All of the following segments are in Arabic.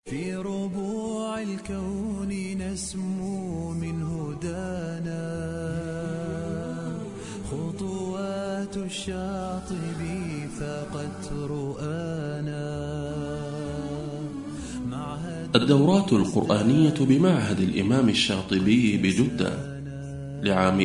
في ربوع الكون نسمو من هدانا خطوات الشاطبي فقد رؤانا. الدورات القرآنية بمعهد الإمام الشاطبي بجدة لعام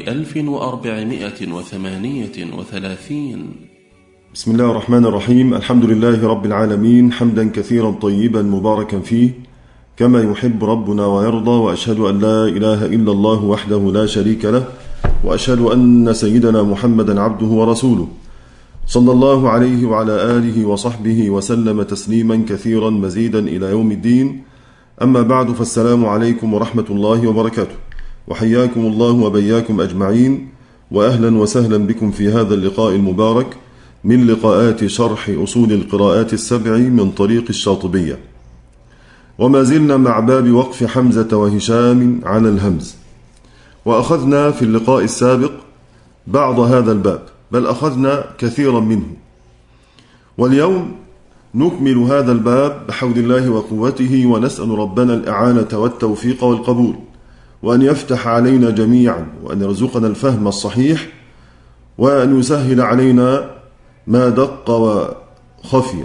1438. بسم الله الرحمن الرحيم. الحمد لله رب العالمين، حمدا كثيرا طيبا مباركا فيه كما يحب ربنا ويرضى، وأشهد أن لا إله إلا الله وحده لا شريك له، وأشهد أن سيدنا محمدا عبده ورسوله صلى الله عليه وعلى آله وصحبه وسلم تسليما كثيرا مزيدا إلى يوم الدين. أما بعد، فالسلام عليكم ورحمة الله وبركاته، وحياكم الله وبياكم أجمعين، وأهلا وسهلا بكم في هذا اللقاء المبارك من لقاءات شرح أصول القراءات السبع من طريق الشاطبية. وما زلنا مع باب وقف حمزة وهشام على الهمز، وأخذنا في اللقاء السابق بعض هذا الباب، بل أخذنا كثيرا منه، واليوم نكمل هذا الباب بحول الله وقوته، ونسأل ربنا الإعانة والتوفيق والقبول، وأن يفتح علينا جميعا، وأن يرزقنا الفهم الصحيح، وأن يسهل علينا ما دق وخفي.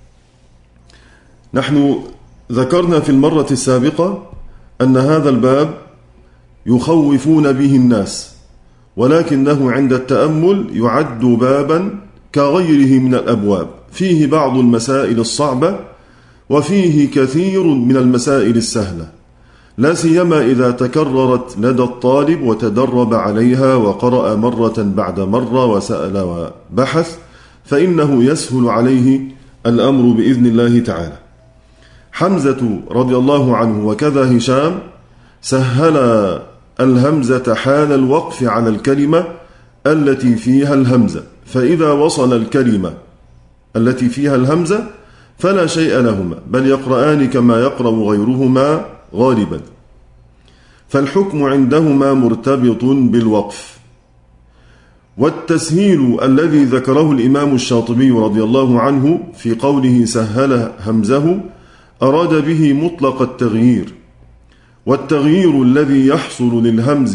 نحن ذكرنا في المرة السابقة أن هذا الباب يخوفون به الناس، ولكنه عند التأمل يعد بابا كغيره من الأبواب، فيه بعض المسائل الصعبة وفيه كثير من المسائل السهلة، لا سيما إذا تكررت لدى الطالب وتدرب عليها وقرأ مرة بعد مرة وسأل وبحث، فإنه يسهل عليه الأمر بإذن الله تعالى. حمزة رضي الله عنه وكذا هشام سهل الهمزة حال الوقف على الكلمة التي فيها الهمزة، فإذا وصل الكلمة التي فيها الهمزة فلا شيء لهما، بل يقرآن كما يقرأ غيرهما غالبا، فالحكم عندهما مرتبط بالوقف. والتسهيل الذي ذكره الإمام الشاطبي رضي الله عنه في قوله سهل همزه أراد به مطلق التغيير، والتغيير الذي يحصل للهمز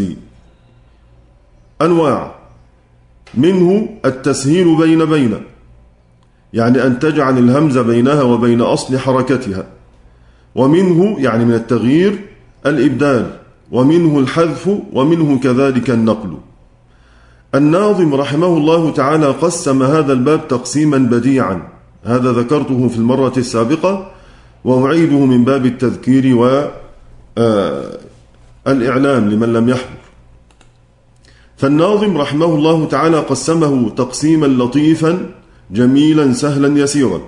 أنواع، منه التسهيل بين يعني أن تجعل الهمزة بينها وبين أصل حركتها، ومنه يعني من التغيير الإبدال، ومنه الحذف، ومنه كذلك النقل. الناظم رحمه الله تعالى قسم هذا الباب تقسيما بديعا، هذا ذكرته في المرة السابقة وأعيده من باب التذكير والإعلام لمن لم يحضر. فالناظم رحمه الله تعالى قسمه تقسيما لطيفا جميلا سهلا يسيرا.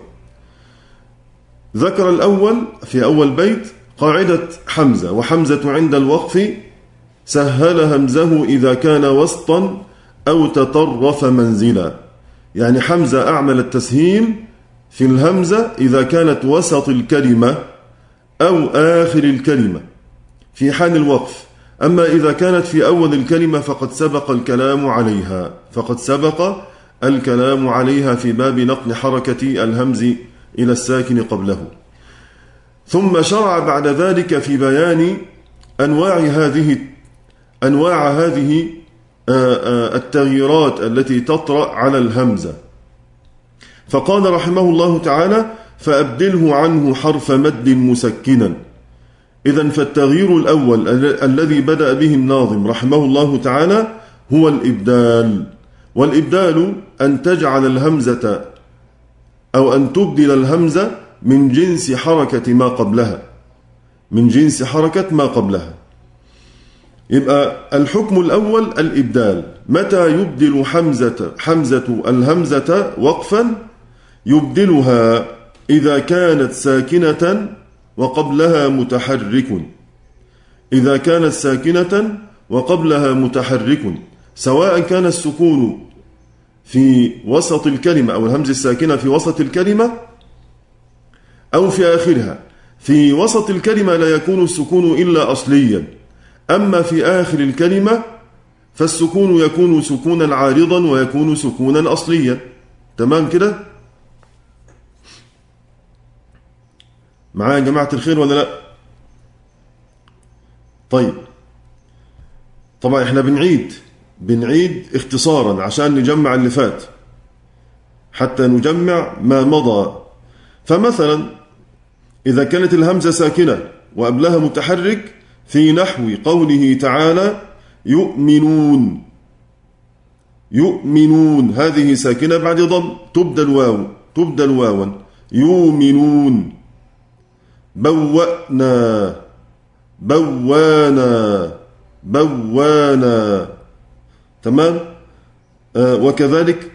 ذكر الأول في أول بيت قاعدة حمزة، وحمزة عند الوقف سهل همزه إذا كان وسطا أو تطرف منزلا، يعني حمزة أعمل التسهيل في الهمزة إذا كانت وسط الكلمة أو آخر الكلمة في حال الوقف، أما إذا كانت في أول الكلمة فقد سبق الكلام عليها في باب نقل حركة الهمز إلى الساكن قبله. ثم شرع بعد ذلك في بيان أنواع هذه التغييرات التي تطرأ على الهمزة، فقال رحمه الله تعالى فأبدله عنه حرف مد مسكنا. إذن فالتغيير الأول الذي بدأ به الناظم رحمه الله تعالى هو الإبدال، والإبدال أن تجعل الهمزة أو أن تبدل الهمزة من جنس حركة ما قبلها، يبقى الحكم الأول الإبدال. متى يبدل حمزة الهمزة وقفا؟ يبدلها إذا كانت ساكنة وقبلها متحرك، سواء كان السكون في وسط الكلمة أو الهمز الساكنة في وسط الكلمة أو في آخرها. في وسط الكلمة لا يكون السكون إلا أصليا، أما في آخر الكلمة فالسكون يكون سكونا عارضا ويكون سكونا أصليا. تمام كده؟ معايا يا جماعة الخير ولا لا؟ طيب طبعا احنا بنعيد اختصارا عشان نجمع اللي فات، حتى نجمع ما مضى. فمثلا إذا كانت الهمزة ساكنة وقبلها متحرك في نحو قوله تعالى يؤمنون، هذه ساكنة بعد ضم تبدل واوا. يؤمنون. بوانا. تمام. وكذلك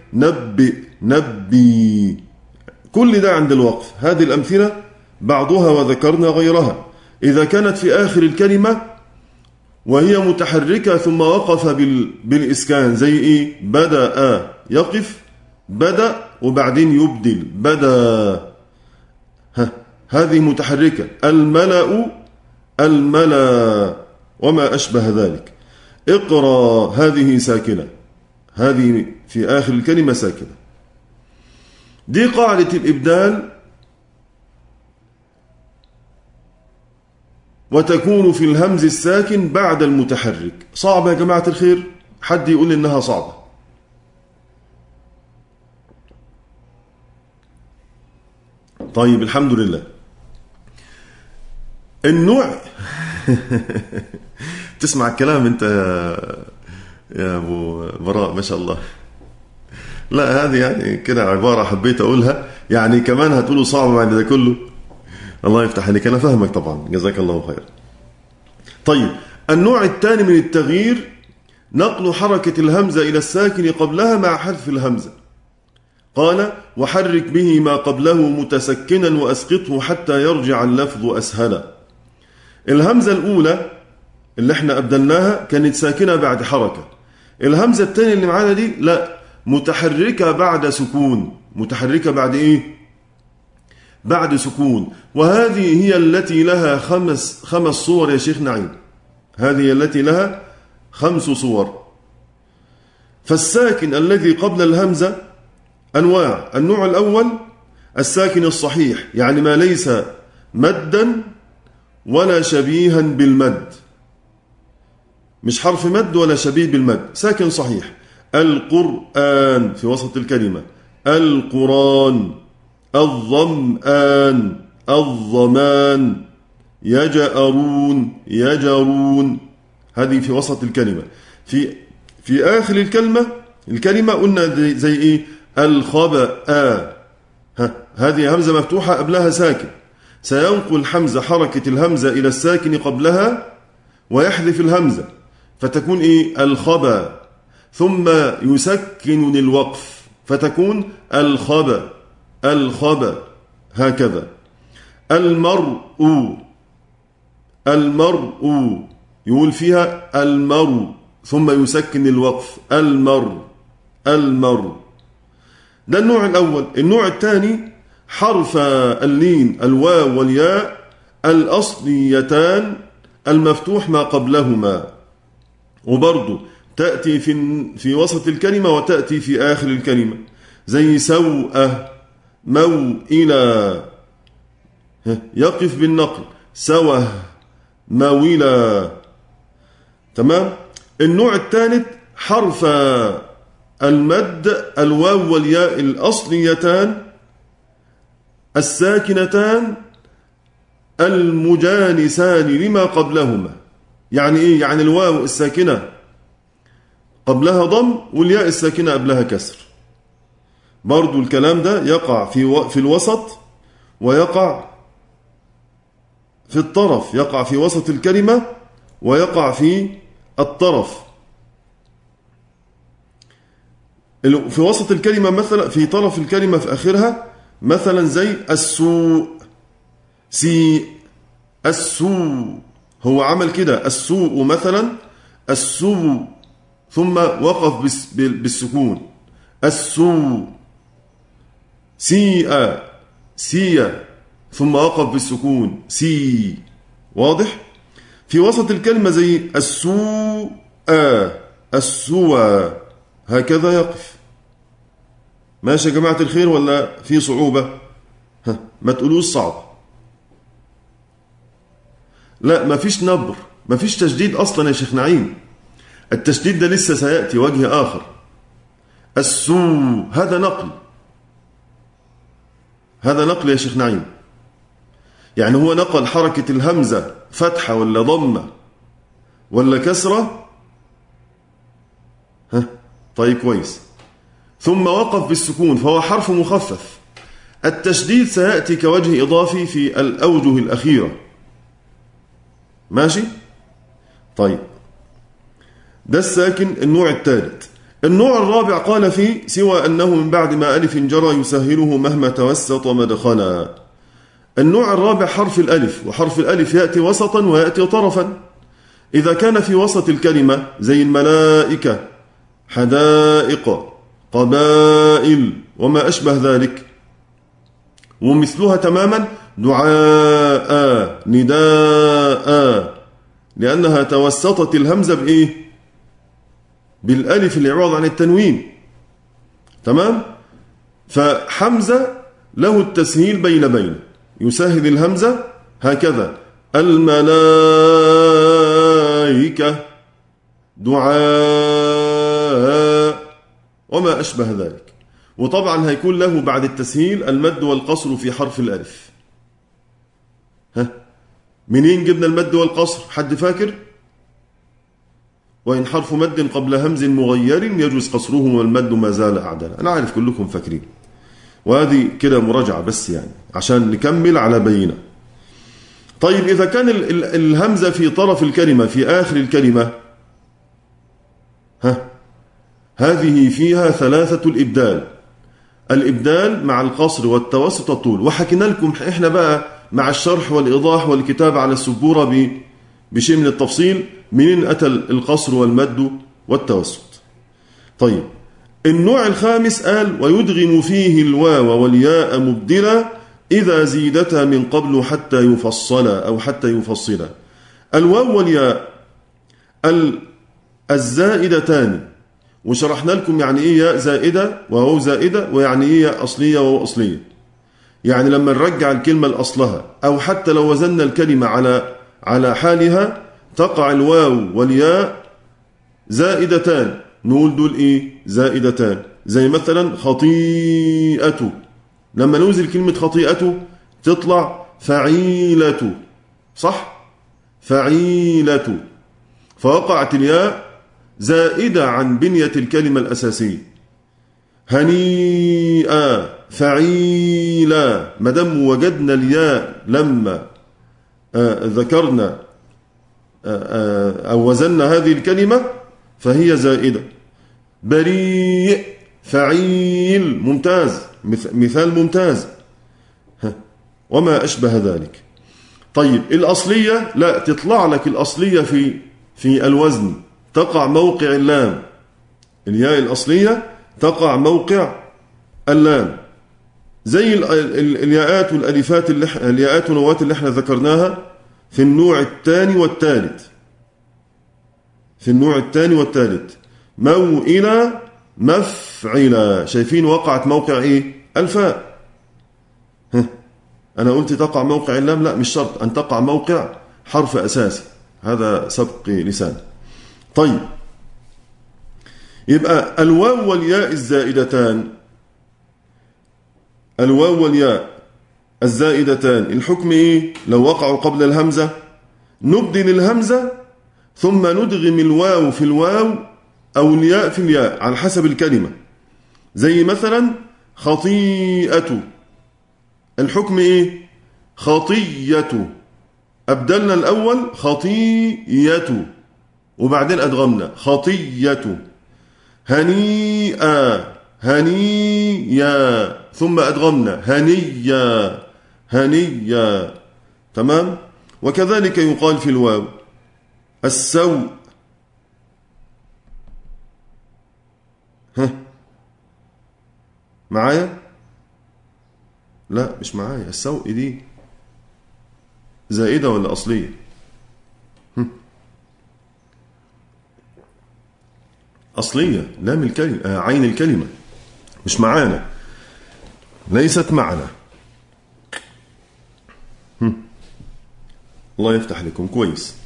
نبي. كل ده عند الوقف. هذه الأمثلة بعضها وذكرنا غيرها. إذا كانت في آخر الكلمة وهي متحركة ثم وقف بالإسكان، زي إيه؟ بدأ، يقف بدأ وبعدين يبدل بدأ، هذه متحركة. الملأ وما أشبه ذلك. اقرأ، هذه ساكنة، هذه في آخر الكلمة ساكنة. دي قاعدة الإبدال، وتكون في الهمز الساكن بعد المتحرك. صعبة يا جماعة الخير؟ حد يقول لي إنها صعبة؟ طيب الحمد لله. النوع تسمع الكلام انت يا ابو براء، ما شاء الله. لا هذه يعني كده عبارة حبيت اقولها، يعني كمان هتقولوا صعب بعد ده كله. الله يفتح عليك، انا فاهمك طبعا، جزاك الله خير. طيب النوع الثاني من التغيير نقل حركة الهمزة إلى الساكن قبلها مع حذف الهمزة. قال وحرك به ما قبله متسكنا وأسقطه حتى يرجع اللفظ أسهلا. الهمزة الأولى اللي احنا أبدلناها كانت ساكنة بعد حركة. الهمزة الثانية اللي معانا دي لا، متحركة بعد سكون. متحركة بعد إيه؟ بعد سكون. وهذه هي التي لها خمس صور يا شيخ نعيم. هذه التي لها 5 صور. فالساكن الذي قبل الهمزة أنواع. النوع الأول الساكن الصحيح، يعني ما ليس مدا ولا شبيها بالمد، مش حرف مد ولا شبيه بالمد، ساكن صحيح. القرآن في وسط الكلمة، القرآن، الظمآن، الظمان، يجرون، هذه في وسط الكلمة. في آخر الكلمة قلنا زي إيه؟ الخبأ، هذه همزة مفتوحة قبلها ساكن، سينقل حمزة حركة الهمزة إلى الساكن قبلها ويحذف الهمزة فتكون إيه؟ الخبأ، ثم يسكن الوقف فتكون الخبأ، هكذا. المرء يقول فيها المرء ثم يسكن الوقف، المرء. ده النوع الأول. النوع الثاني حرف اللين الواو والياء الأصليتان المفتوح ما قبلهما، وبرضو تأتي في وسط الكلمة وتأتي في آخر الكلمة، زي سوء، موئلة، يقف بالنقل، سوه، موئلة. تمام. النوع الثالث حرف المد الواو والياء الأصليتان الساكنتان المجانسان لما قبلهما. يعني إيه؟ يعني الواو الساكنة قبلها ضم والياء الساكنة قبلها كسر. برضو الكلام ده يقع في الوسط ويقع في الطرف، يقع في وسط الكلمة ويقع في الطرف. في وسط الكلمة مثلا، في طرف الكلمة في آخرها، مثلا زي السوء، السوء، هو عمل كده السوء مثلا، السوء ثم وقف بالسكون، السوء. سيء ثم وقف بالسكون، سي. واضح؟ في وسط الكلمة زي السوء، السوء، هكذا يقف. ماشي يا جماعة الخير ولا في صعوبة؟ ما تقولوش صعب. لا، ما فيش نبر، ما فيش تشديد أصلا يا شيخ نعيم. التشديد ده لسه سيأتي وجه آخر. السوء هذا نقل، هذا نقل يا شيخ نعيم. يعني هو نقل حركة الهمزة فتحة ولا ضمة ولا كسرة؟ طيب كويس. ثم وقف بالسكون فهو حرف مخفف. التشديد سيأتي كوجه إضافي في الأوجه الأخيرة. ماشي؟ طيب، ده الساكن النوع الثالث. النوع الرابع قال فيه: سوى أنه من بعد ما ألف جرى يسهله مهما توسط مدخلا. النوع الرابع حرف الألف، وحرف الألف يأتي وسطا ويأتي طرفا. إذا كان في وسط الكلمة زي الملائكة، حدائق، قبائل وما أشبه ذلك. ومثلها تماما دعاء، نداء، لأنها توسطت الهمزة بإيه؟ بالألف اللي عوض عن التنوين. تمام؟ فحمزة له التسهيل بين يسهل الهمزة هكذا: الملائكة، دعاء وما أشبه ذلك. وطبعا هيكون له بعد التسهيل المد والقصر في حرف الألف. منين جبنا المد والقصر؟ حد فاكر؟ وإن حرف مد قبل همز مغير يجوز قصره والمد ما زال أعدلا. أنا عارف كلكم فاكرين، وهذه كده مراجعة بس يعني عشان نكمل على بينة. طيب، إذا كان الهمزة في طرف الكلمة في آخر الكلمة، هذه فيها ثلاثة الإبدال: الإبدال مع القصر والتوسط والطول. وحكينا لكم إحنا بقى مع الشرح والإيضاح والكتابة على السبورة بشيء من التفصيل منين أتى القصر والمد والتوسط. طيب، النوع الخامس قال: ويدغم فيه الواو والياء مبدلا إذا زيدتا من قبل حتى يفصلا أو حتى يفصلا. الواو والياء الزائدتان، وشرحنا لكم يعني إيه ياء زائدة وواو زائدة، ويعني إيه ياء أصلية وواو أصلية. يعني لما نرجع الكلمة لأصلها أو حتى لو وزننا الكلمة على حالها تقع الواو والياء زائدتان، نقول دول إيه؟ زائدتان. زي مثلا خطيئة، لما نوزن كلمة خطيئة تطلع فعيلة، صح؟ فعيلة، فوقعت الياء زائدة عن بنية الكلمة الأساسية. هنيئة، فعيلة، مدام وجدنا الياء لما ذكرنا أو وزننا هذه الكلمة فهي زائدة. بريء، فعيل، ممتاز، مثال ممتاز، وما أشبه ذلك. طيب، الأصلية لا، تطلع لك الأصلية في الوزن تقع موقع اللام. الياء الأصلية تقع موقع اللام، زي الياءات والألفات الياءات والنوات اللي احنا ذكرناها في النوع الثاني والثالث. في النوع الثاني والثالث موئلة، مفعلة، شايفين وقعت موقع ايه؟ الفاء. أنا قلت تقع موقع اللام، لا مش شرط أن تقع موقع حرف أساسي، هذا سبق لسان. طيب، يبقى الواو والياء الزائدتان، الواو والياء الزائدتان الحكم إيه؟ لو وقعوا قبل الهمزة نبدل الهمزة ثم ندغم الواو في الواو أو الياء في الياء على حسب الكلمة. زي مثلا خطيئة، الحكم إيه؟ خطية، أبدلنا الأول خطيئة وبعدين أدغمنا خطية. هنيئة، هنيا، ثم أدغمنا هنيا، هنيا. تمام؟ وكذلك يقال في الواو السوء. معايا؟ لا مش معايا. السوء دي زائدة ولا أصلية؟ أصلية، لام الكلمة، عين الكلمة، مش معانا، ليست معنا. الله يفتح لكم كويس.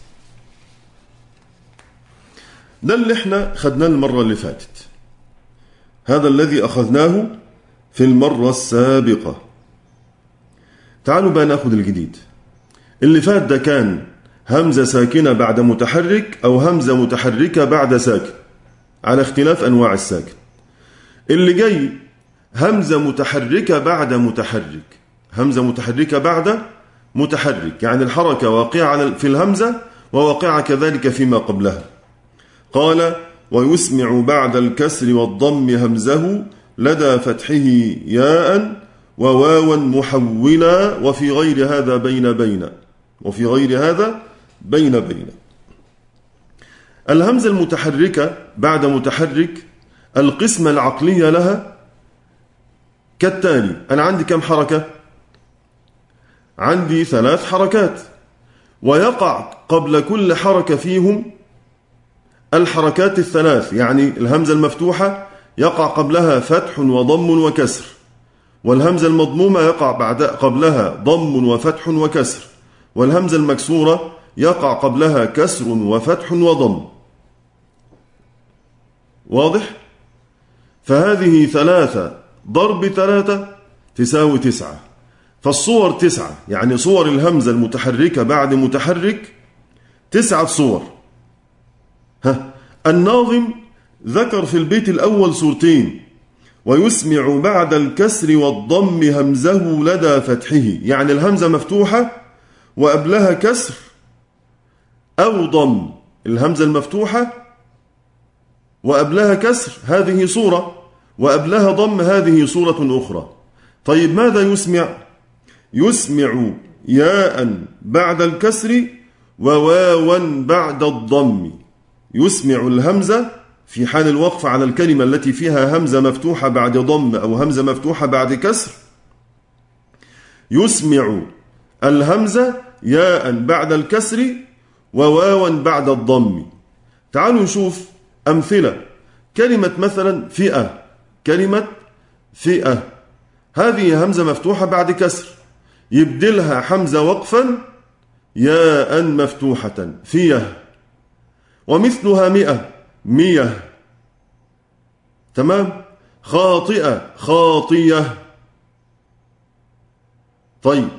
ده اللي احنا خدناه المرة اللي فاتت، هذا الذي أخذناه في المرة السابقة. تعالوا بقى نأخذ الجديد. اللي فات ده كان همزة ساكنة بعد متحرك أو همزة متحركة بعد ساكن على اختلاف أنواع الساكن. اللي جاي همزة متحركة بعد متحرك، همزة متحركة بعد متحرك، يعني الحركة واقعة في الهمزة وواقعة كذلك فيما قبلها. قال: ويسمع بعد الكسر والضم همزه لدى فتحه ياء وواوا محولا وفي غير هذا بين وفي غير هذا بين. الهمزة المتحركة بعد متحرك القسمة العقلية لها كالتالي. أنا عندي كم حركة؟ عندي 3 حركات، ويقع قبل كل حركة فيهم الحركات ال3، يعني الهمزة المفتوحة يقع قبلها فتح وضم وكسر، والهمزة المضمومة يقع قبلها ضم وفتح وكسر، والهمزة المكسورة يقع قبلها كسر وفتح وضم. واضح؟ فهذه 3 ضرب 3 تساوي 9، فالصور 9، يعني صور الهمزة المتحركة بعد متحرك 9 صور. الناظم ذكر في البيت الأول صورتين: ويسمع بعد الكسر والضم همزه لدى فتحه، يعني الهمزة مفتوحة وقبلها كسر أو ضم، الهمزة المفتوحة وقبلها كسر هذه صورة، وقبلها ضم هذه صورة أخرى. طيب ماذا يسمع؟ يسمع ياء بعد الكسر وواوا بعد الضم. يسمع الهمزة في حال الوقف على الكلمة التي فيها همزة مفتوحة بعد ضم أو همزة مفتوحة بعد كسر، يسمع الهمزة ياء بعد الكسر وواوا بعد الضم. تعالوا نشوف أمثلة. كلمة مثلا فئة، كلمة فئة هذه همزة مفتوحة بعد كسر، يبدلها حمزة وقفا ياء مفتوحة فيه، ومثلها 100 تمام. خاطئة خاطية. طيب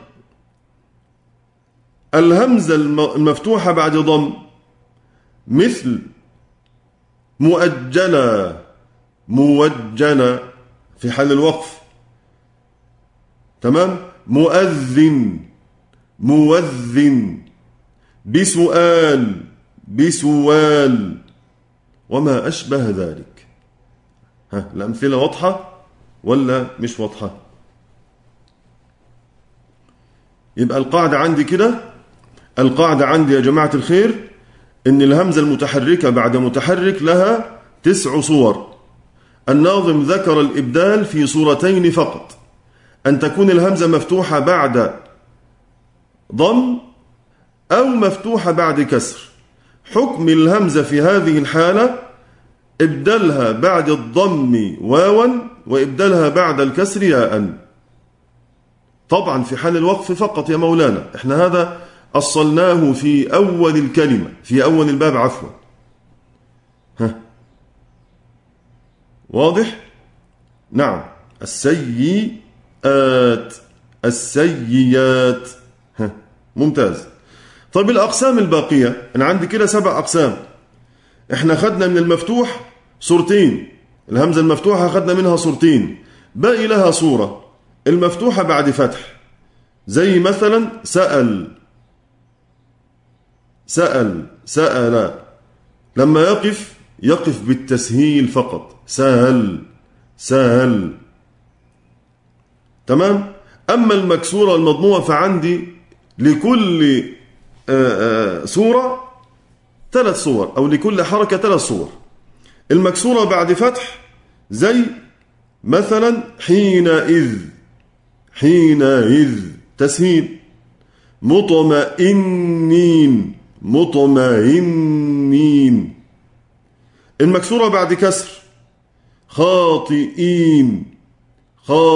الهمزة المفتوحة بعد ضم مثل مؤجلة موجلة في حال الوقف، تمام. مؤذن موذن، بسؤال بسوال، وما أشبه ذلك. الأمثلة واضحة ولا مش واضحة؟ يبقى القاعدة عندي كده، القاعدة عندي يا جماعة الخير إن الهمزة المتحركة بعد متحرك لها 9 صور. الناظم ذكر الإبدال في صورتين فقط: أن تكون الهمزة مفتوحة بعد ضم أو مفتوحة بعد كسر. حكم الهمزة في هذه الحالة ابدلها بعد الضم واوا وابدلها بعد الكسر ياء، طبعا في حال الوقف فقط يا مولانا. احنا هذا أصلناه في أول الكلمة، في أول الباب عفوا. واضح؟ نعم. السيئات السيئات. ممتاز. طيب الأقسام الباقية، أنا عندي كده 7 أقسام. إحنا خدنا من المفتوح صورتين، الهمزة المفتوحة خدنا منها صورتين، باقي لها صورة المفتوحة بعد فتح، زي مثلا سأل سأل سأل، لما يقف بالتسهيل فقط، سهل سهل، تمام. أما المكسورة المضمومة فعندي لكل صورة 3 صور، أو لكل حركة 3 صور. المكسورة بعد فتح زي مثلا حينئذ، حينئذ تسهيل. مطمئنين، مطمئنين. المكسورة بعد كسر خاطئين،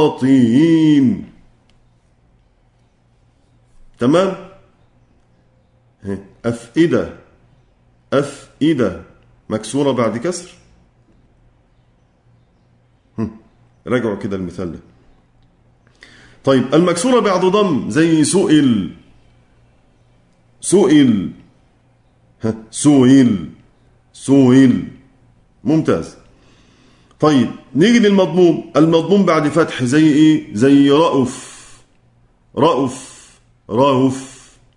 خاطئين، تمام. أفئدة. أفئدة مكسورة بعد كسر. راجعوا كده المثال ده. طيب المكسورة بعد ضم زي سئل. سئل. سئل. سئل. ممتاز. طيب نيجي للمضموم. المضموم بعد فتح زي ايه؟ زي رأف. رأف. رأف.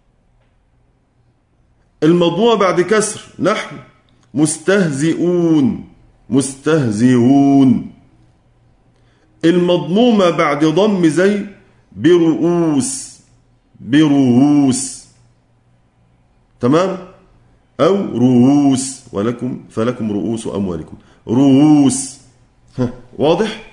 المضمومة بعد كسر نحو مستهزئون. مستهزئون. المضمومة بعد ضم زي برؤوس. برؤوس. تمام؟ أو رؤوس. ولكم فلكم رؤوس أموالكم. رؤوس. واضح؟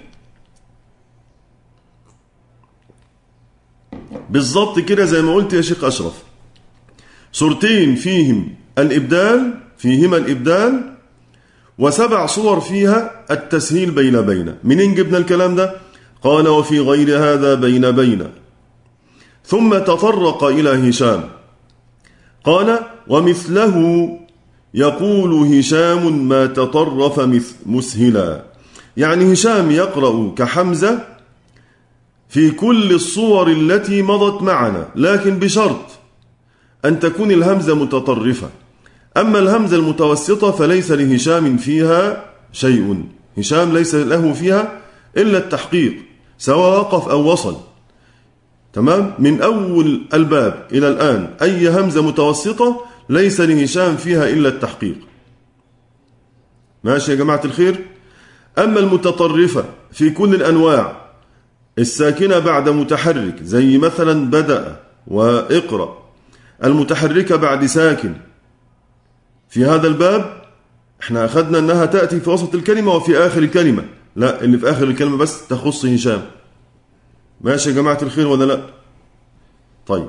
بالضبط كده زي ما قلت يا شيخ أشرف. صورتين فيهم الإبدال، فيهما الإبدال، و7 صور فيها التسهيل بين. منين جبنا الكلام ده؟ قال وفي غير هذا بين. ثم تطرق إلى هشام قال ومثله يقول هشام ما تطرف مسهلا. يعني هشام يقرأ كحمزة في كل الصور التي مضت معنا، لكن بشرط أن تكون الهمزة متطرفة. أما الهمزة المتوسطة فليس لهشام فيها شيء. هشام ليس له فيها إلا التحقيق سواء وقف أو وصل. تمام؟ من أول الباب إلى الآن أي همزة متوسطة ليس لهشام فيها إلا التحقيق. ماشي يا جماعة الخير؟ أما المتطرفة في كل الأنواع الساكنة بعد متحرك زي مثلا بدأ وإقرأ، المتحركة بعد ساكن، في هذا الباب احنا أخذنا أنها تأتي في وسط الكلمة وفي آخر الكلمة. لا، اللي في آخر الكلمة بس تخص هشام. ماشي يا جماعة الخير ولا لا؟ طيب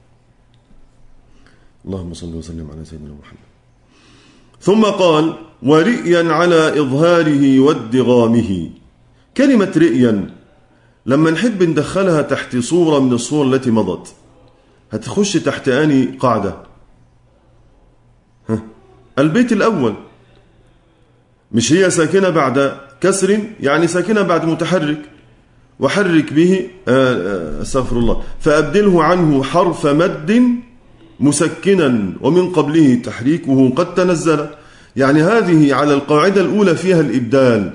اللهم صل وسلم على سيدنا محمد. ثم قال ورئيا على إظهاره وادغامه. كلمة رئيا لما نحب ندخلها تحت صورة من الصور التي مضت هتخش تحت آني قاعدة. البيت الأول مش هي ساكنة بعد كسر، يعني ساكنة بعد متحرك، وحرك به استغفر الله فأبدله عنه حرف مد مسكنا ومن قبله تحريكه قد تنزل. يعني هذه على القاعدة الأولى فيها الإبدال.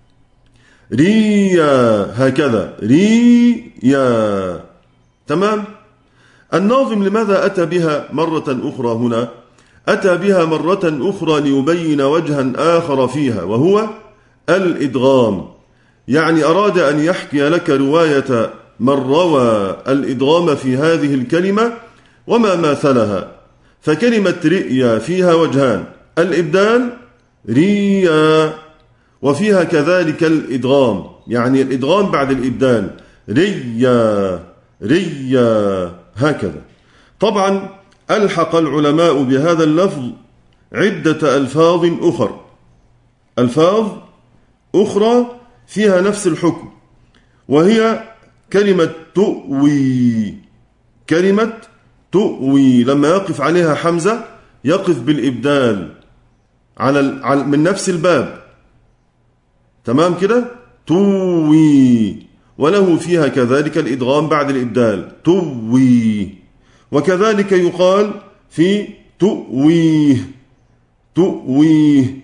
ريا هكذا ريا. تمام؟ الناظم لماذا أتى بها مرة أخرى هنا؟ أتى بها مرة أخرى ليبين وجها آخر فيها وهو الإدغام. يعني أراد أن يحكي لك رواية من روى الإدغام في هذه الكلمة وما ماثلها. فكلمة رئيا فيها وجهان: الإبدال ريا، وفيها كذلك الإدغام، يعني الإدغام بعد الإبدال ريا ريا هكذا. طبعا ألحق العلماء بهذا اللفظ عدة ألفاظ أخر، ألفاظ أخرى فيها نفس الحكم، وهي كلمة تؤوي. كلمة تؤوي لما يقف عليها حمزة يقف بالإبدال من نفس الباب. تمام كده؟ توي، وله فيها كذلك الإدغام بعد الإبدال توي. وكذلك يقال في تؤويه تؤويه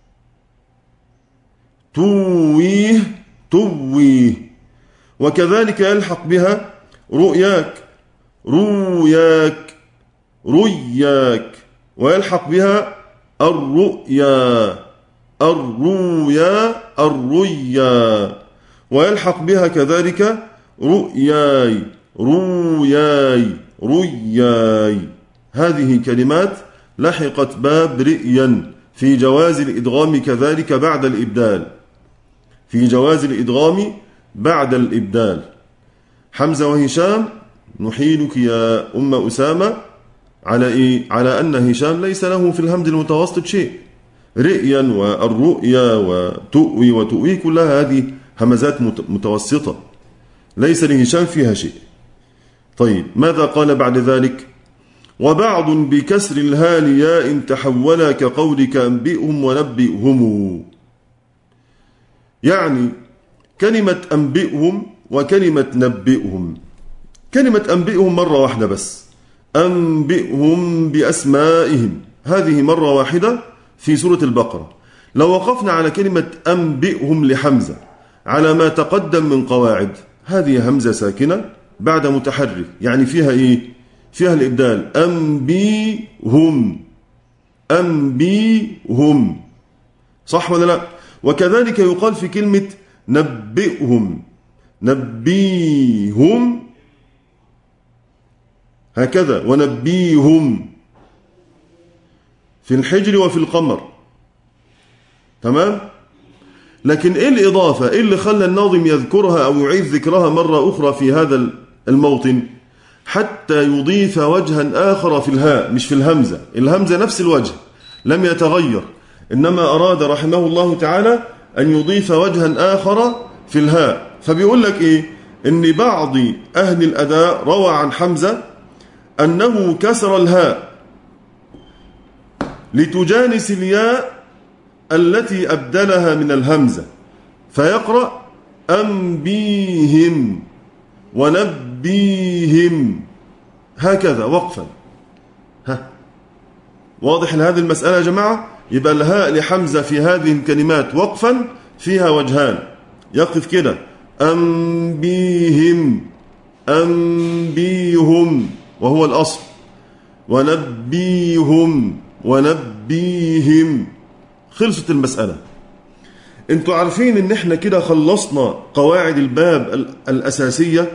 تويه تويه. وكذلك يلحق بها رؤياك رؤياك رؤياك، ويلحق بها الرؤيا الرؤيا الرؤيا، ويلحق بها كذلك رؤياي رؤياي رؤياي. هذه كلمات لحقت باب رئيا في جواز الإدغام كذلك بعد الإبدال، في جواز الإدغام بعد الإبدال. حمزة وهشام نحيلك يا أم أسامة على إيه؟ على أن هشام ليس له في الهمز المتوسط شيء. رئيا والرؤيا وتؤوي وتؤوي كلها هذه همزات متوسطة ليس لهشام فيها شيء. طيب ماذا قال بعد ذلك؟ وبعض بكسر الهال ياء تحولا كقولك أنبئهم ونبئهم. يعني كلمة أنبئهم وكلمة نبئهم. كلمة أنبئهم مرة واحدة بس، أنبئهم بأسمائهم، هذه مرة واحدة في سورة البقرة. لو وقفنا على كلمة أنبئهم لحمزة على ما تقدم من قواعد، هذه همزة ساكنة بعد متحرك، يعني فيها إيه؟ فيها الإبدال، أنبئهم، أنبئهم، صح ولا لا؟ وكذلك يقال في كلمة نبئهم، نبيهم، هكذا، ونبيهم في الحجر وفي القمر. تمام؟ لكن إيه الإضافة؟ إيه اللي خلى الناظم يذكرها أو يعيد ذكرها مرة أخرى في هذا الموطن؟ حتى يضيف وجها آخر في الهاء، مش في الهمزة. الهمزة نفس الوجه لم يتغير، إنما أراد رحمه الله تعالى أن يضيف وجها آخر في الهاء. فبيقول لك إيه؟ إن بعض أهل الأداء روى عن حمزة أنه كسر الهاء لتجانس الياء التي أبدلها من الهمزة، فيقرأ أنبيهم ونبيهم هكذا وقفا. واضح لهذه المسألة يا جماعة؟ يبقى الهاء لحمزة في هذه الكلمات وقفا فيها وجهان، يقف كده أنبيهم، أنبيهم وهو الأصل، ونبيهم، ونبيهم، خلصت المسألة. انتوا عارفين ان احنا كده خلصنا قواعد الباب الأساسية،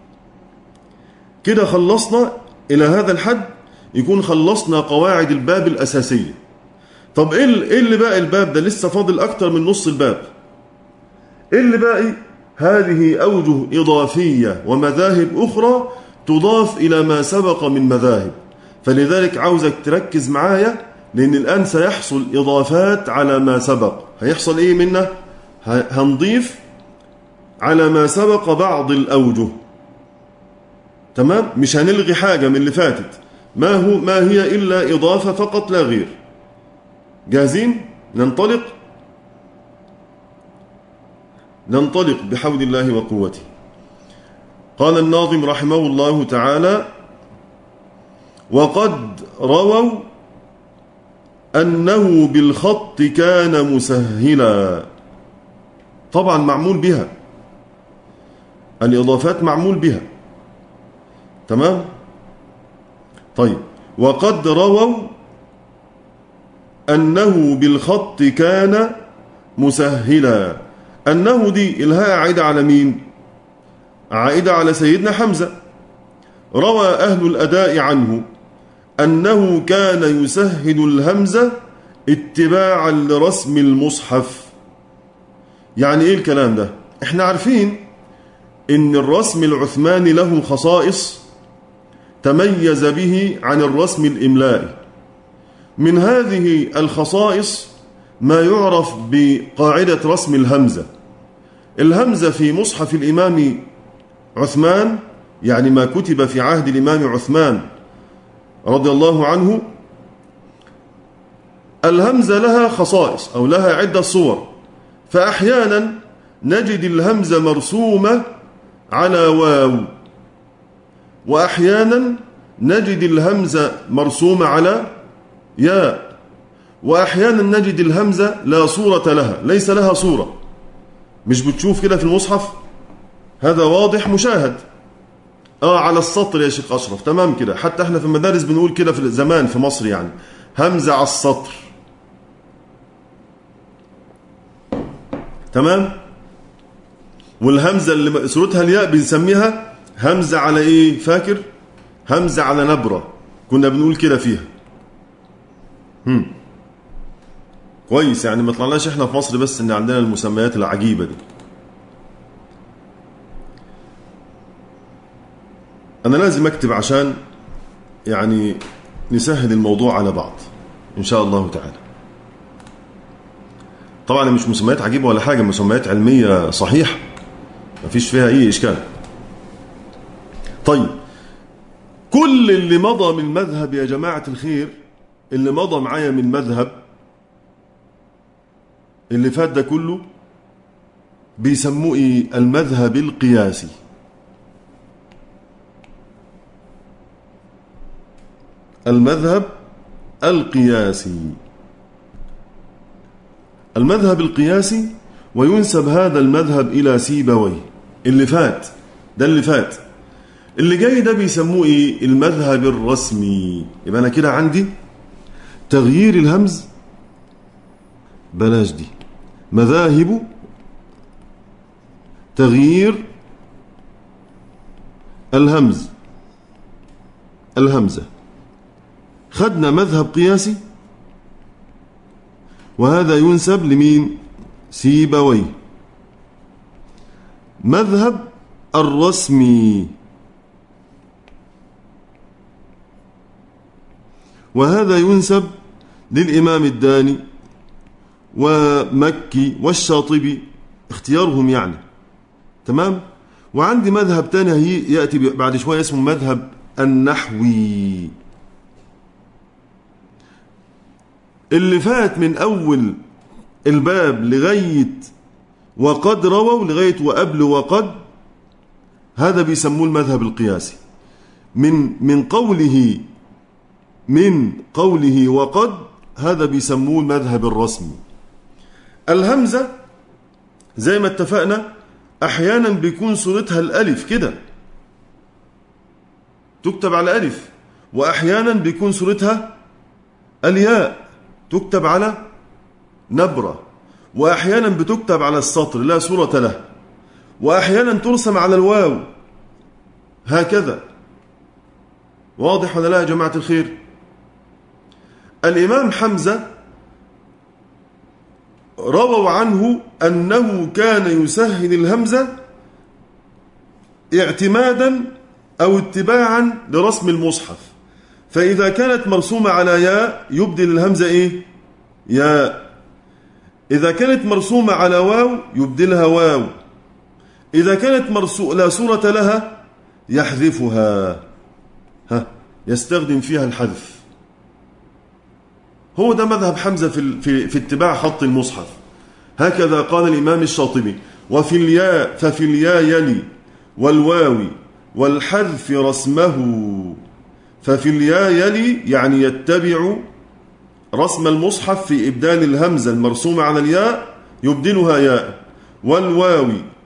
كده خلصنا إلى هذا الحد، يكون خلصنا قواعد الباب الأساسية. طب ايه اللي باقي الباب ده؟ لسه فاضل أكتر من نص الباب. ايه اللي باقي؟ هذه أوجه إضافية ومذاهب أخرى تضاف إلى ما سبق من مذاهب. فلذلك عاوزك تركز معايا، لأن الآن سيحصل إضافات على ما سبق. هيحصل إيه منه؟ هنضيف على ما سبق بعض الأوجه. تمام؟ مش هنلغي حاجة من اللي فاتت، ما هي إلا إضافة فقط لا غير. جاهزين؟ ننطلق بحول الله وقوته. قال الناظم رحمه الله تعالى: وقد رووا أنه بالخط كان مسهلا. طبعا معمول بها، الإضافات معمول بها. تمام؟ طيب، وقد رووا أنه بالخط كان مسهلا. أنه دي الهاء عائدة على مين؟ عائدة على سيدنا حمزة. روى أهل الأداء عنه أنه كان يسهل الهمزة اتباعا لرسم المصحف. يعني إيه الكلام ده؟ إحنا عارفين إن الرسم العثماني له خصائص تميز به عن الرسم الإملائي. من هذه الخصائص ما يعرف بقاعدة رسم الهمزة. الهمزة في مصحف الإمام عثمان، يعني ما كتب في عهد الإمام عثمان رضي الله عنه، الهمزة لها خصائص أو لها عدة صور. فأحيانا نجد الهمزة مرسومة على واو، وأحيانا نجد الهمزة مرسومة على ياء، وأحيانا نجد الهمزة لا صورة لها، ليس لها صورة. مش بتشوف كده في المصحف؟ هذا واضح مشاهد. على السطر يا شيخ أشرف، تمام كده. حتى احنا في المدارس بنقول كده في زمان في مصر، يعني همزة على السطر. تمام. والهمزة اللي صورتها الياء بنسميها همزة على ايه؟ فاكر؟ همزة على نبرة، كنا بنقول كده فيها. كويس، يعني ما طلعناش احنا في مصر بس ان عندنا المسميات العجيبة دي. أنا لازم أكتب عشان يعني نسهل الموضوع على بعض إن شاء الله تعالى. طبعا مش مسميات عجيبة ولا حاجة، مسميات علمية صحيحة ما فيش فيها أي إشكال. طيب، كل اللي مضى من مذهب يا جماعة الخير، اللي مضى معايا من مذهب اللي فات ده كله بيسموه ايه؟ المذهب القياسي. المذهب القياسي. المذهب القياسي، وينسب هذا المذهب إلى سيبويه. اللي فات ده اللي فات. اللي جاي ده بيسموه ايه؟ المذهب الرسمي. يبقى أنا كده عندي تغيير الهمز، بلاش دي، مذاهب تغيير الهمزة. خدنا مذهب قياسي، وهذا ينسب لمين؟ سيبويه. مذهب الرسمي، وهذا ينسب للإمام الداني ومكي والشاطبي، اختيارهم يعني. تمام. وعندي مذهب تاني يأتي بعد شوية اسمه مذهب النحوي. اللي فات من أول الباب لغاية وقد رووا لغاية وقبل وقد، هذا بيسموه المذهب القياسي. من قوله وقد، هذا بيسموه المذهب الرسمي. الهمزة زي ما اتفقنا أحيانا بيكون صورتها الألف كده، تكتب على ألف، وأحيانا بيكون صورتها الياء، تكتب على نبرة، وأحيانا بتكتب على السطر لا صورة له، وأحيانا ترسم على الواو، هكذا. واضح ولا لا يا جماعة الخير؟ الإمام حمزة رووا عنه أنه كان يسهل الهمزة اعتمادا أو اتباعا لرسم المصحف، فإذا كانت مرسومة على ياء يبدل الهمزة إيه؟ ياء. إذا كانت مرسومة على واو يبدلها واو. إذا كانت لا صورة لها يحذفها، يستخدم فيها الحذف. هو ده مذهب حمزة في اتباع خط المصحف. هكذا قال الإمام الشاطبي: وفي الياء ففي الياء يلي والواو والحذف رسمه. ففي الياء يلي يعني يتبع رسم المصحف في إبدال الهمزة المرسومة على الياء يبدلها ياء، والواو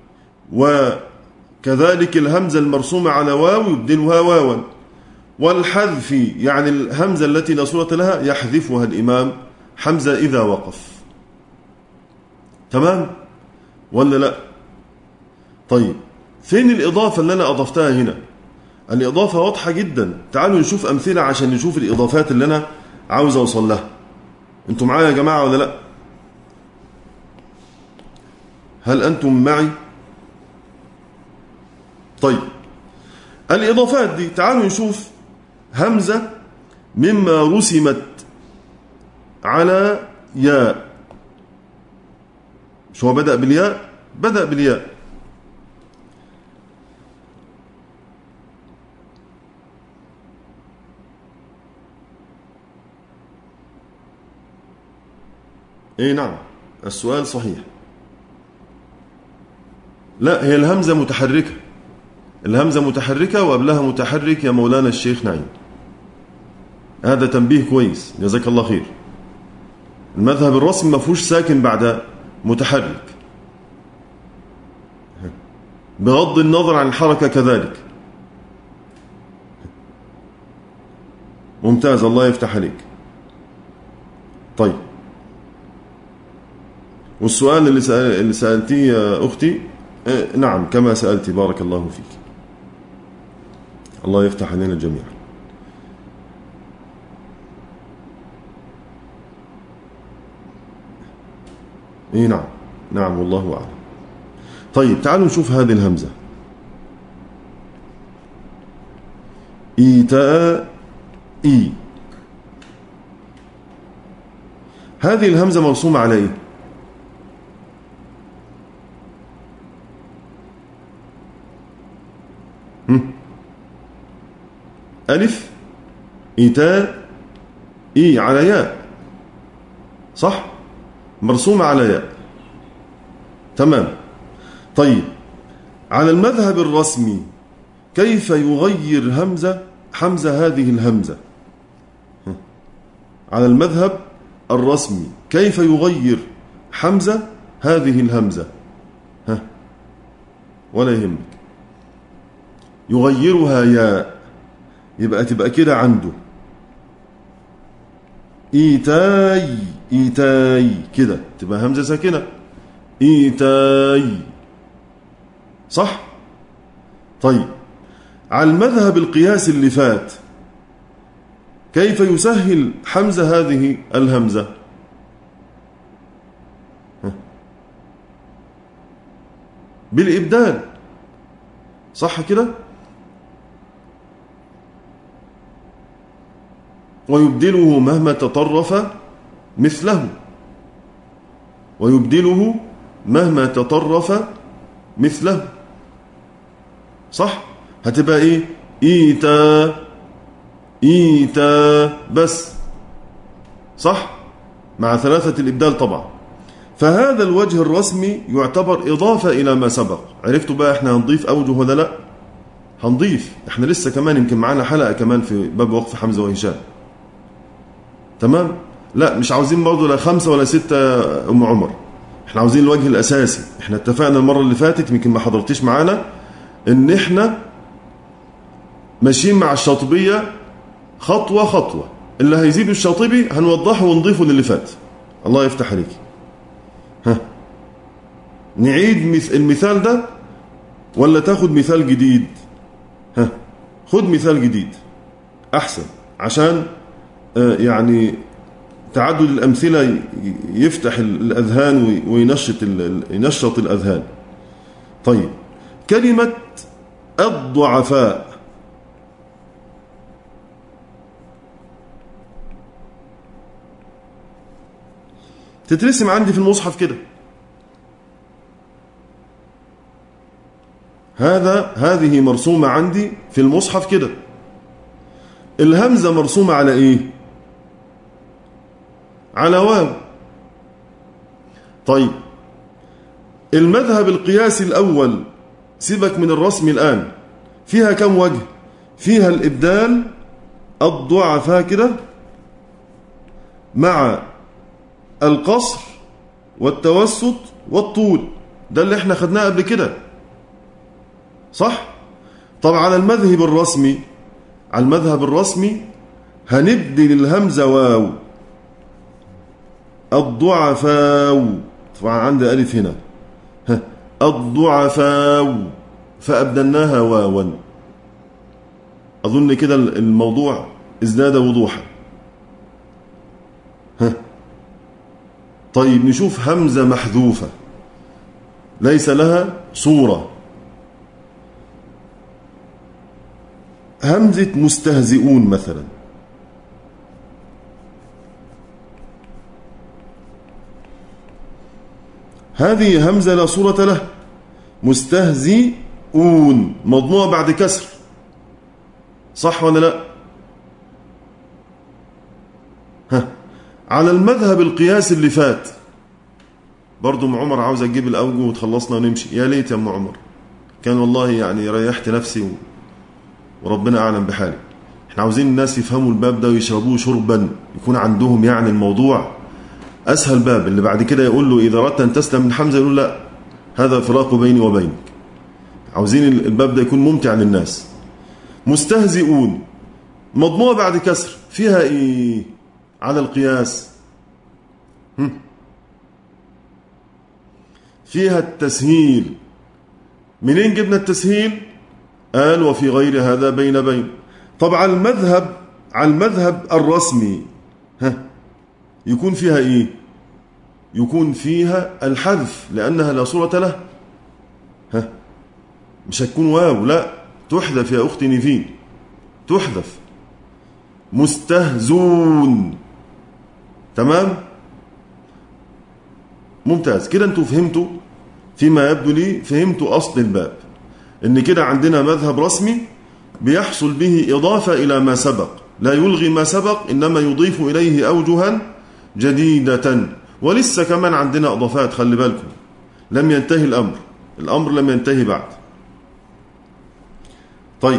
وكذلك الهمزة المرسومة على واو يبدلها واوا، والحذف يعني الهمزة التي لا صورة لها يحذفها الإمام حمزة إذا وقف. تمام ولا لا؟ طيب فين الإضافة اللي أنا أضفتها هنا؟ الإضافة واضحة جدا. تعالوا نشوف أمثلة عشان نشوف الإضافات اللي أنا عاوز أوصل لها. أنتم معايا يا جماعة ولا لا؟ هل أنتم معي؟ طيب الإضافات دي تعالوا نشوف. همزة مما رسمت على ياء، شو بدأ بالياء؟ بدأ بالياء. ايه نعم، السؤال صحيح. لا، هي الهمزة متحركة. الهمزة متحركة وقبلها متحرك يا مولانا الشيخ نعيم. هذا تنبيه كويس، جزاك الله خير. المذهب الرسمي ما فيهوش ساكن بعد متحرك، بغض النظر عن الحركة كذلك. ممتاز، الله يفتح عليك. طيب والسؤال اللي سألتيه يا أختي، نعم كما سألتي، بارك الله فيك. الله يفتح علينا جميعا. اي نعم، نعم والله أعلم. طيب تعالوا نشوف هذه الهمزة إيتاء إي. هذه الهمزة مرسومة على إيه؟ ألف إيتاء إي على ياء، صح؟ مرسومة على ياء. تمام. طيب على المذهب الرسمي كيف يغير حمزة هذه الهمزة؟ على المذهب الرسمي كيف يغير حمزة هذه الهمزة؟ ولا يهمك، يغيرها ياء، يبقى تبقى كده عنده إيتاي، إيتاي كده تبقى همزة ساكنة، إيتاي، صح؟ طيب على المذهب القياس اللي فات كيف يسهل حمزة هذه الهمزة؟ بالإبدال، صح كده؟ ويبدله مهما تطرف مثله، ويبدله مهما تطرف مثله، صح؟ هتبقى ايه؟ إيتا، إيتا بس، صح؟ مع ثلاثة الإبدال طبعا. فهذا الوجه الرسمي يعتبر إضافة إلى ما سبق. عرفتوا بقى احنا هنضيف أوجه ولا لا؟ هنضيف، احنا لسه كمان يمكن معانا حلقة كمان في باب وقف حمزة وهشام. تمام؟ لا مش عاوزين برضه لا 5 ولا 6 أم عمر، احنا عاوزين الوجه الأساسي. احنا اتفقنا المرة اللي فاتت يمكن ما حضرتيش معانا ان احنا ماشيين مع الشاطبية خطوة خطوة، اللي هيزيد الشاطبي هنوضحه ونضيفه للي فات. الله يفتح عليك. نعيد المثال ده ولا تاخد مثال جديد؟ خد مثال جديد أحسن، عشان يعني تعدد الأمثلة يفتح الأذهان وينشط الأذهان. طيب كلمة الضعفاء، تترسم عندي في المصحف كده، هذه مرسومة عندي في المصحف كده. الهمزة مرسومة على ايه؟ على واو. طيب المذهب القياسي الأول، سيبك من الرسم الآن، فيها كم وجه؟ فيها الإبدال الضعفاء كده مع القصر والتوسط والطول، ده اللي احنا خدناه قبل كده، صح؟ طبعا على المذهب الرسمي هنبدل الهمزة واو، الضعفاء، طبعا عندي ألف هنا، الضعفاء، فأبدلناها واوا. أظن كده الموضوع ازداد وضوحا. طيب نشوف همزة محذوفة ليس لها صورة، همزة مستهزئون مثلا، هذه همزة لا صورة له، مستهزئون مضمومة بعد كسر، صح ولا لا؟ على المذهب القياس اللي فات برضو ام عمر عاوز اجيب الاوجه وتخلصنا ونمشي. يا ليت يا ام عمر، كان والله يعني ريحت نفسي وربنا اعلم بحالي. احنا عاوزين الناس يفهموا الباب ده ويشربوه شربا، يكون عندهم يعني الموضوع اسهل. باب اللي بعد كده يقول له اذا اردت ان تسلم من حمزه، يقول لا هذا فراق بيني وبينك. عاوزين الباب ده يكون ممتع للناس. مستهزئون مضمومه بعد كسر، فيها ايه على القياس؟ فيها التسهيل. منين جبنا التسهيل؟ قال وفي غير هذا بين. طبعا على المذهب الرسمي يكون فيها ايه؟ يكون فيها الحذف لأنها لا صورة له. مش هتكون واو، لا تحذف يا أختي نيفين، تحذف. مستهزون. تمام؟ ممتاز كده. انتوا فهمتوا فيما يبدو لي، فهمتوا أصل الباب، ان كده عندنا مذهب رسمي بيحصل به إضافة إلى ما سبق، لا يلغي ما سبق إنما يضيف إليه أوجها جديدة. ولسه كمان عندنا إضافات، خلي بالكم، لم ينتهي الأمر لم ينتهي بعد. طيب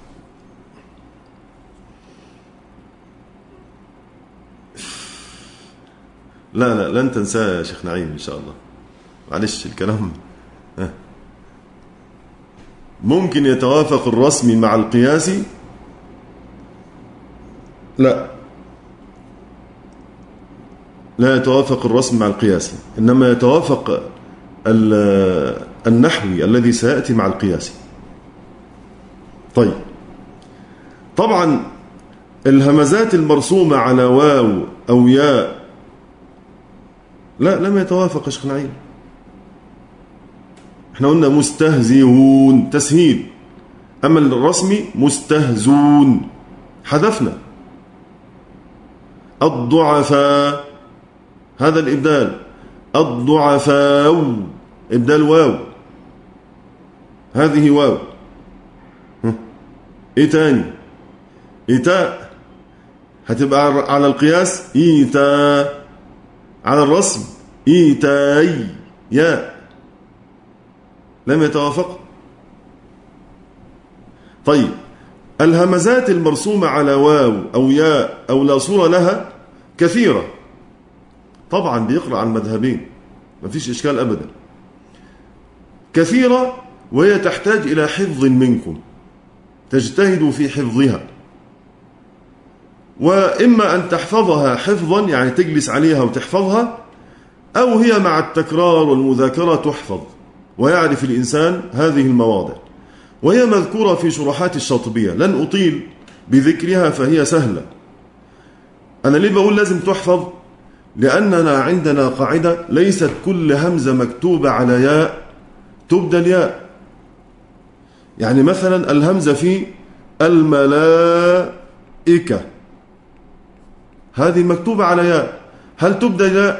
لا لن تنساه يا شيخ نعيم إن شاء الله، معلش الكلام. ممكن يتوافق الرسمي مع القياسي؟ لا يتوافق الرسم مع القياسي، إنما يتوافق النحوي الذي سيأتي مع القياسي. طيب طبعا الهمزات المرسومة على واو أو ياء لا، لم يتوافق يا شيخ نعيم. احنا قلنا مستهزئون تسهيل، أما الرسمي مستهزون حذفنا. الضعفاء هذا الإبدال، الضعفاء إبدال واو، هذه واو. إيه تاني؟ إيتاء هتبقى على القياس إيتاء، على الرسم إيتاي ياء، لم يتوافق. طيب الهمزات المرسومة على واو أو ياء أو لا صورة لها كثيرة، طبعا بيقرأ عن مذهبين، ما فيش إشكال أبدا، كثيرة، وهي تحتاج إلى حفظ منكم، تجتهدوا في حفظها. وإما أن تحفظها حفظا يعني تجلس عليها وتحفظها، أو هي مع التكرار والمذاكرة تحفظ ويعرف الإنسان هذه المواضع، وهي مذكورة في شروحات الشاطبية، لن أطيل بذكرها فهي سهلة. أنا ليه بقول لازم تحفظ؟ لأننا عندنا قاعدة، ليست كل همزة مكتوبة على ياء تبدل ياء. يعني مثلا الهمزة في الملائكة هذه مكتوبة على ياء، هل تبدل ياء؟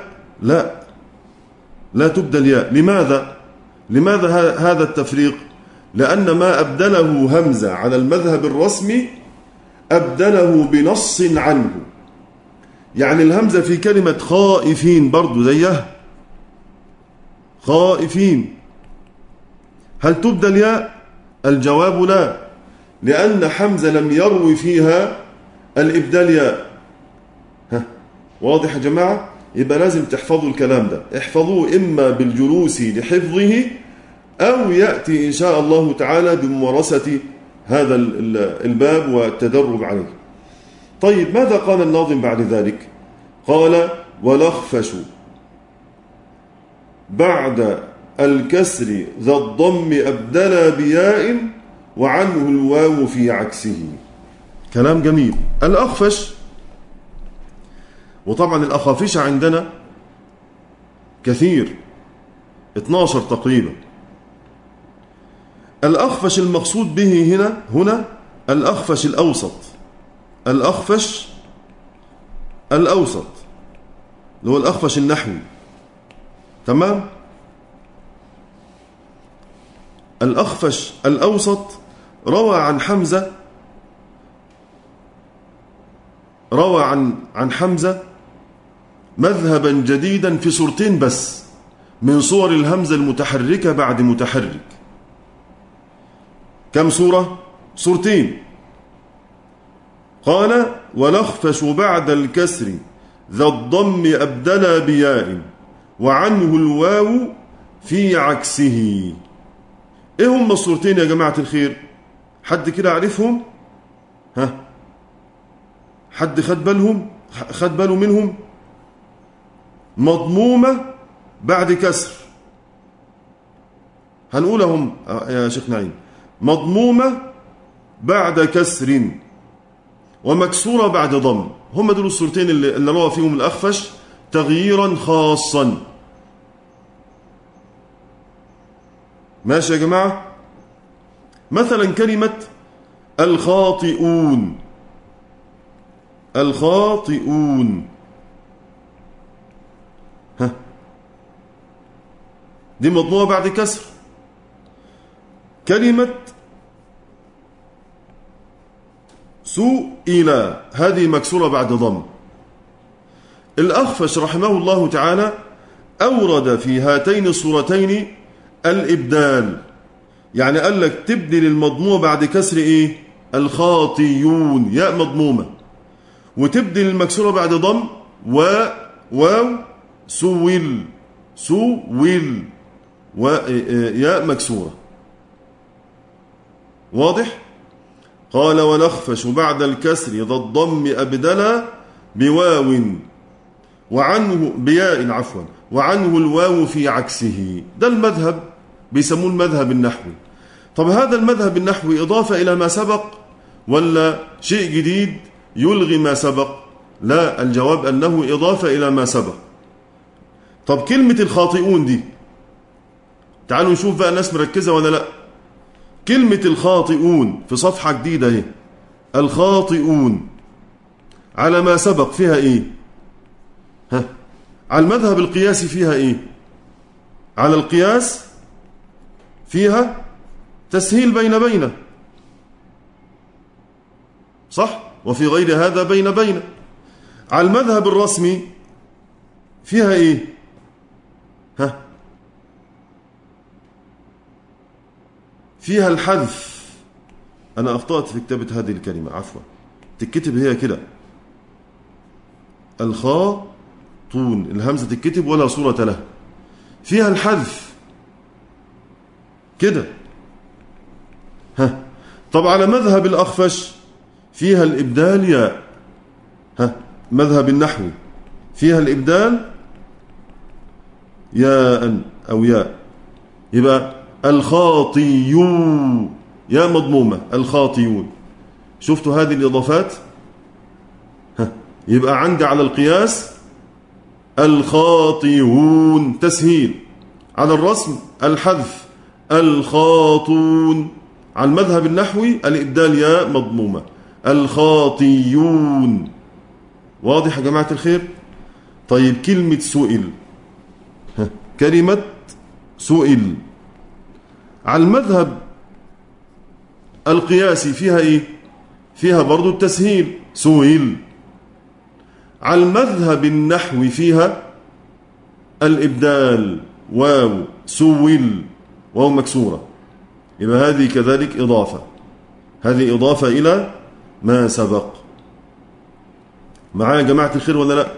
لا تبدل ياء. لماذا هذا التفريق؟ لأن ما أبدله همزة على المذهب الرسمي أبدله بنص عنه. يعني الهمزة في كلمة خائفين برضو زيها خائفين، هل تبدل ياء؟ الجواب لا، لأن حمزة لم يروي فيها الإبدال ياء. واضح يا جماعة؟ يبقى لازم تحفظوا الكلام ده، احفظوه إما بالجلوس لحفظه أو يأتي إن شاء الله تعالى بممارسة هذا الباب والتدرب عليه. طيب ماذا قال الناظم بعد ذلك؟ قال ولخفش بعد الكسر ذا الضم أبدلا بياء وعنه الواو في عكسه. كلام جميل. الأخفش، وطبعا الأخافش عندنا كثير 12 تقريبا. الأخفش المقصود به هنا الأخفش الأوسط، الأخفش الأوسط اللي هو الأخفش النحوي، تمام؟ الأخفش الأوسط روى عن حمزة، روى عن حمزة مذهبا جديدا في صورتين بس من صور الهمزة المتحركة بعد متحرك. كم صورة؟ صورتين. قال ولخفش بعد الكسر ذا الضم أبدلا بياء وعنه الواو في عكسه. ايه هم الصورتين يا جماعة الخير؟ حد كده عرفهم؟ حد خد باله منهم؟ مضمومة بعد كسر، هنقولهم يا شيخ نعيم. مضمومة بعد كسر ومكسورة بعد ضم، هم دول الصورتين اللي روى فيهم الأخفش تغييرا خاصا. ماشي يا جماعة؟ مثلا كلمة الخاطئون، الخاطئون دي مضمومة بعد كسر. كلمة سئل، هذه مكسورة بعد ضم. الأخفش رحمه الله تعالى أورد في هاتين الصورتين الإبدال، يعني قال لك تبدل المضمومة بعد كسر إيه؟ الخاطيون، ياء مضمومة، وتبدل المكسورة بعد ضم واو سول وياء مكسورة. واضح؟ قال ونخفش بعد الكسر ذا الضم أبدلا بواو وعنه بياء عفوا وعنه الواو في عكسه. ده المذهب بيسموه المذهب النحوي. طب هذا المذهب النحوي إضافة إلى ما سبق ولا شيء جديد يلغي ما سبق؟ لا، الجواب أنه إضافة إلى ما سبق. طب كلمة الخاطئون دي، تعالوا نشوف بقى الناس مركزة ولا لا. كلمة الخاطئون في صفحة جديدة اهي، الخاطئون على ما سبق فيها ايه؟ على المذهب القياسي فيها ايه؟ على القياس فيها تسهيل بين صح، وفي غير هذا بين. على المذهب الرسمي فيها ايه؟ فيها الحذف. أنا أخطأت في كتابة هذه الكلمة، عفوا، تكتب هي كده الخاطون، الهمزة تكتب ولا صورة لها، فيها الحذف كده. طب على مذهب الأخفش فيها الإبدال ياء، مذهب النحوي فيها الإبدال ياء أو ياء، يبقى الخاطيون يا مضمومة الخاطيون. شفتوا هذه الإضافات؟ يبقى عندي على القياس الخاطيون تسهيل، على الرسم الحذف الخاطون، على المذهب النحوي الإبدال يا مضمومة الخاطيون. واضح يا جماعة الخير؟ طيب كلمة سئل، كلمة سئل على المذهب القياسي فيها ايه؟ فيها برضو التسهيل سئل. على المذهب النحوي فيها الإبدال واو سئل، واو مكسورة، يبقى هذه كذلك إضافة، هذه إضافة إلى ما سبق. معايا يا جماعة الخير ولا لا؟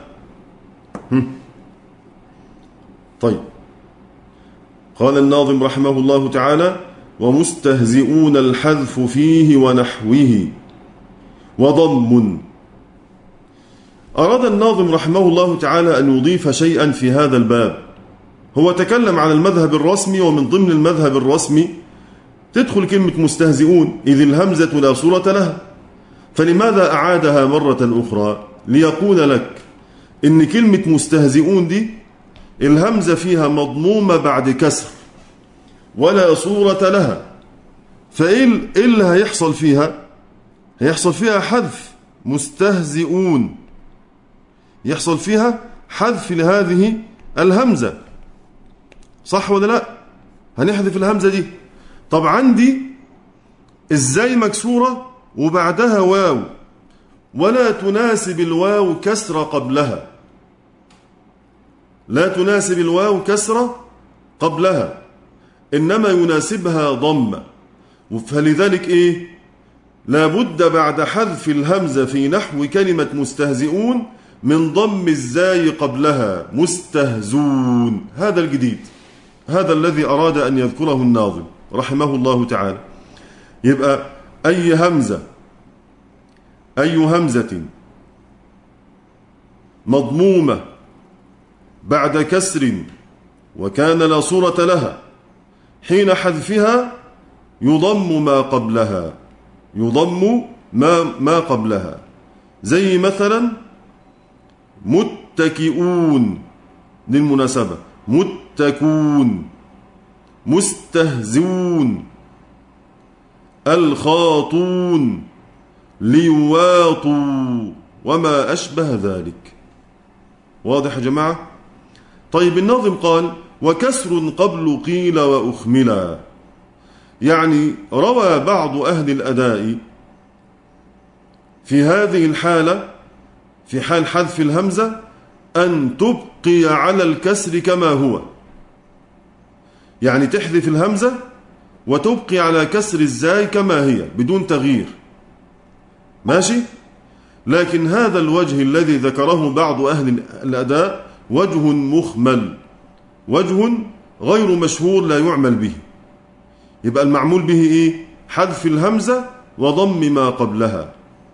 طيب، قال الناظم رحمه الله تعالى ومستهزئون الحذف فيه ونحوه وضم. أراد الناظم رحمه الله تعالى أن يضيف شيئا في هذا الباب. هو تكلم عن المذهب الرسمي، ومن ضمن المذهب الرسمي تدخل كلمة مستهزئون إذ الهمزة لا صورة لها، فلماذا أعادها مرة أخرى؟ ليقول لك إن كلمة مستهزئون دي الهمزة فيها مضمومة بعد كسر ولا صورة لها، فإيه اللي هيحصل فيها؟ هيحصل فيها حذف مستهزئون، يحصل فيها حذف لهذه الهمزة، صح ولا لا؟ هنحذف الهمزة دي. طب عندي ازاي مكسورة وبعدها واو ولا تناسب الواو كسر قبلها، لا تناسب الواو كسر قبلها، إنما يناسبها ضمة، فلذلك إيه؟ لابد بعد حذف الهمزة في نحو كلمة مستهزئون من ضم الزاي قبلها مستهزون. هذا الجديد، هذا الذي أراد أن يذكره الناظم رحمه الله تعالى. يبقى أي همزة مضمومة بعد كسر وكان لا صورة لها حين حذفها يضم ما قبلها، يضم ما قبلها، زي مثلا متكئون للمناسبة، متكون، مستهزون، الخاطون، ليواطوا، وما أشبه ذلك. واضح يا جماعة؟ طيب الناظم قال وكسر قبل قيل وأخملا، يعني روى بعض أهل الأداء في هذه الحالة، في حال حذف الهمزة، أن تبقي على الكسر كما هو، يعني تحذف الهمزة وتبقي على كسر الزاي كما هي بدون تغيير، ماشي؟ لكن هذا الوجه الذي ذكره بعض أهل الأداء وجه مخمل، وجه غير مشهور لا يعمل به. يبقى المعمول به إيه؟ حذف الهمزة وضم ما قبلها،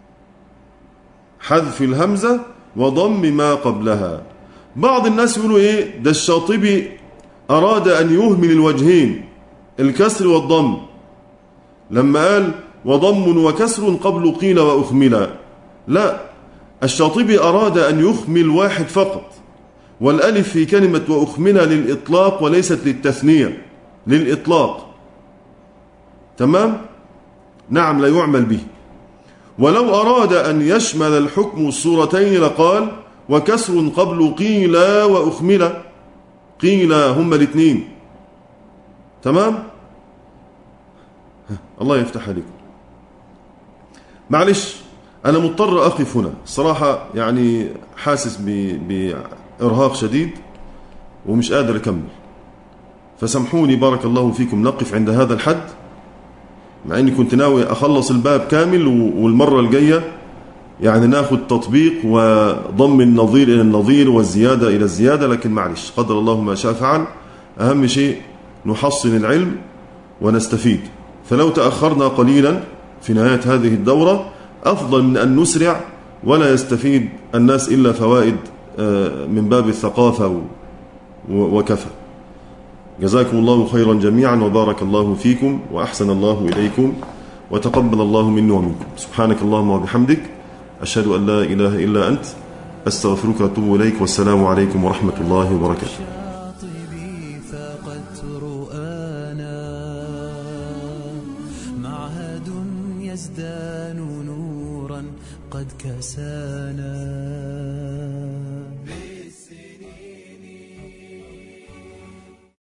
حذف الهمزة وضم ما قبلها. بعض الناس يقولوا إيه ده الشاطبي أراد أن يهمل الوجهين الكسر والضم لما قال وضم وكسر قبل قيل وأخملا. لا، الشاطبي أراد أن يخمل واحد فقط، والألف في كلمة وأخملا للإطلاق وليست للتثنية، للإطلاق. تمام؟ نعم، لا يعمل به. ولو أراد أن يشمل الحكم الصورتين لقال وكسر قبل قيل وأخملا، قيل هم الاثنين. تمام؟ الله يفتح عليكم. معلش أنا مضطر أقف هنا الصراحة، يعني حاسس بإرهاق شديد ومش قادر أكمل، فسامحوني بارك الله فيكم، نقف عند هذا الحد، مع أني كنت ناوي أخلص الباب كامل، والمرة الجاية يعني ناخد تطبيق وضم النظير إلى النظير والزيادة إلى الزيادة، لكن معلش قدر الله ما شاء فعل. أهم شيء نحصن العلم ونستفيد، فلو تأخرنا قليلا في نهاية هذه الدورة أفضل من أن نسرع ولا يستفيد الناس إلا فوائد من باب الثقافة وكفى. جزاكم الله خيرا جميعا، وبارك الله فيكم، وأحسن الله إليكم، وتقبل الله مني ومنكم. سبحانك اللهم وبحمدك، أشهد أن لا إله إلا أنت، أستغفرك وأتوب إليك، والسلام عليكم ورحمة الله وبركاته. يزدان نورا قد كسانا.